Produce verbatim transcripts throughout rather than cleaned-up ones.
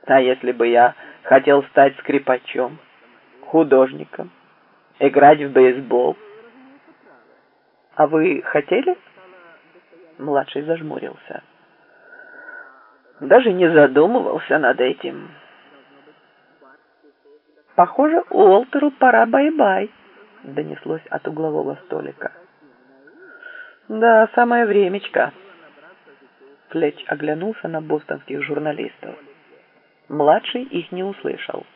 А если бы я хотел стать скрипачом, художником, играть в бейсбол? А вы хотели? Младший зажмурился. Даже не задумывался над этим. Похоже, Уолтеру пора бай-бай, донеслось от углового столика. Да, самое времечко. Флетч оглянулся на бостонских журналистов. Младший их не услышал.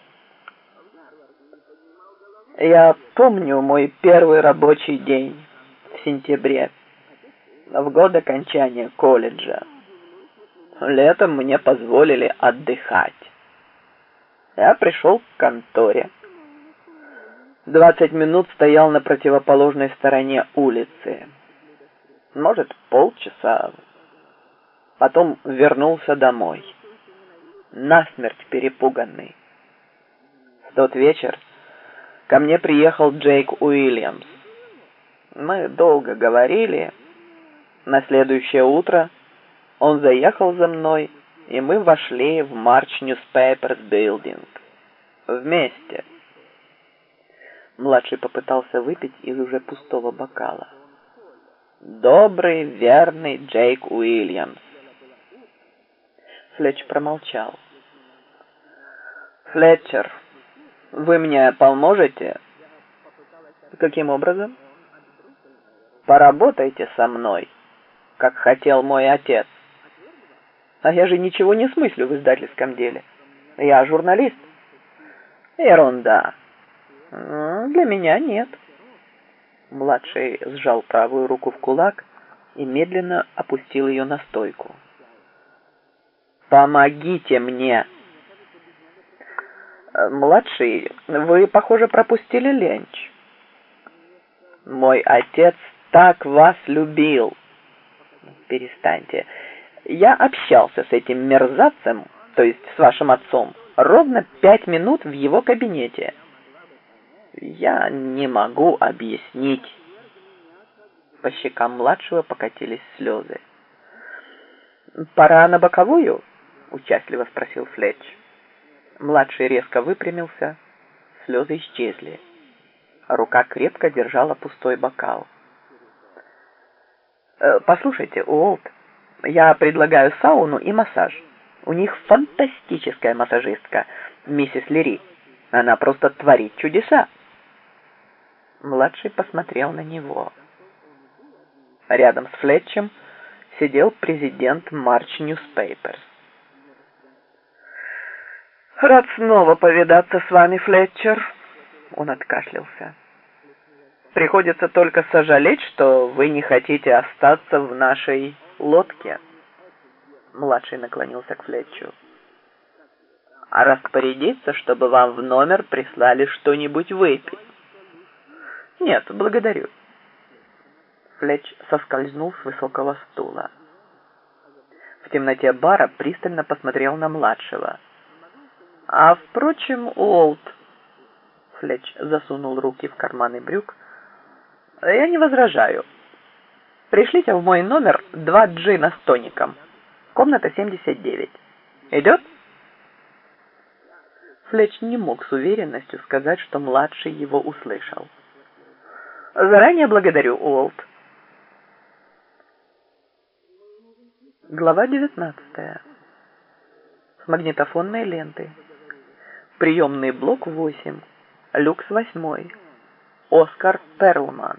Я помню мой первый рабочий день в сентябре, в год окончания колледжа. Летом мне позволили отдыхать. Я пришел к конторе. Двадцать минут стоял на противоположной стороне улицы. Может, полчаса. Потом вернулся домой. Насмерть перепуганный. В тот вечер ко мне приехал Джейк Уильямс. Мы долго говорили. На следующее утро он заехал за мной, и мы вошли в March Newspapers Building. Вместе. Младший попытался выпить из уже пустого бокала. Добрый, верный Джейк Уильямс. Флетч промолчал. Флетчер, вы мне поможете? Каким образом? Поработайте со мной, как хотел мой отец. А я же ничего не смыслю в издательском деле. Я журналист. Ерунда. Для меня нет. Младший сжал правую руку в кулак и медленно опустил ее на стойку. Помогите мне. Младший, вы, похоже, пропустили ленч. Мой отец так вас любил. Перестаньте. Я общался с этим мерзавцем, то есть с вашим отцом, ровно пять минут в его кабинете. Я не могу объяснить. По щекам младшего покатились слезы. «Пора на боковую?» — участливо спросил Флетч. Младший резко выпрямился, слезы исчезли. Рука крепко держала пустой бокал. «Послушайте, Уолт, я предлагаю сауну и массаж. У них фантастическая массажистка, миссис Лири. Она просто творит чудеса». Младший посмотрел на него. Рядом с Флетчем сидел президент March Newspapers. «Рад снова повидаться с вами, Флетчер». Он откашлялся. «Приходится только сожалеть, что вы не хотите остаться в нашей лодке». Младший наклонился к Флетчу. «А распорядиться, чтобы вам в номер прислали что-нибудь выпить?» «Нет, благодарю». Флетч соскользнул с высокого стула. В темноте бара пристально посмотрел на младшего. «А впрочем, Уолт...» Флетч засунул руки в карманы брюк. «Я не возражаю. Пришлите в мой номер два джина с тоником. Комната семьдесят девять. Идет?» Флетч не мог с уверенностью сказать, что младший его услышал. «Заранее благодарю, Уолт». Глава девятнадцатая. С магнитофонной ленты. Приемный блок восемь. Люкс восемь. Оскар Перлман.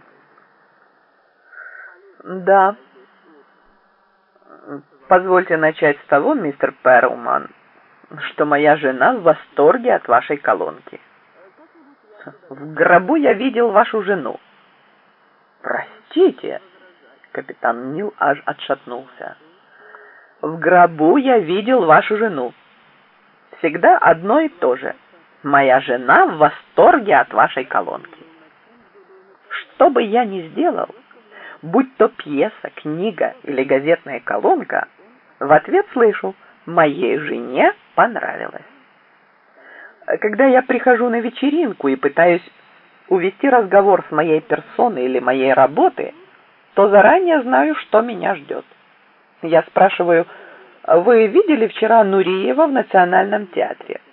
Да. Позвольте начать с того, мистер Перлман, что моя жена в восторге от вашей колонки. В гробу я видел вашу жену. Простите, капитан Нил аж отшатнулся. В гробу я видел вашу жену. Всегда одно и то же. Моя жена в восторге от вашей колонки. Что бы я ни сделал, будь то пьеса, книга или газетная колонка, в ответ слышу: моей жене понравилось. Когда я прихожу на вечеринку и пытаюсь увести разговор с моей персоной или моей работы, то заранее знаю, что меня ждет. Я спрашиваю: Вы видели вчера Нуриева в Национальном театре?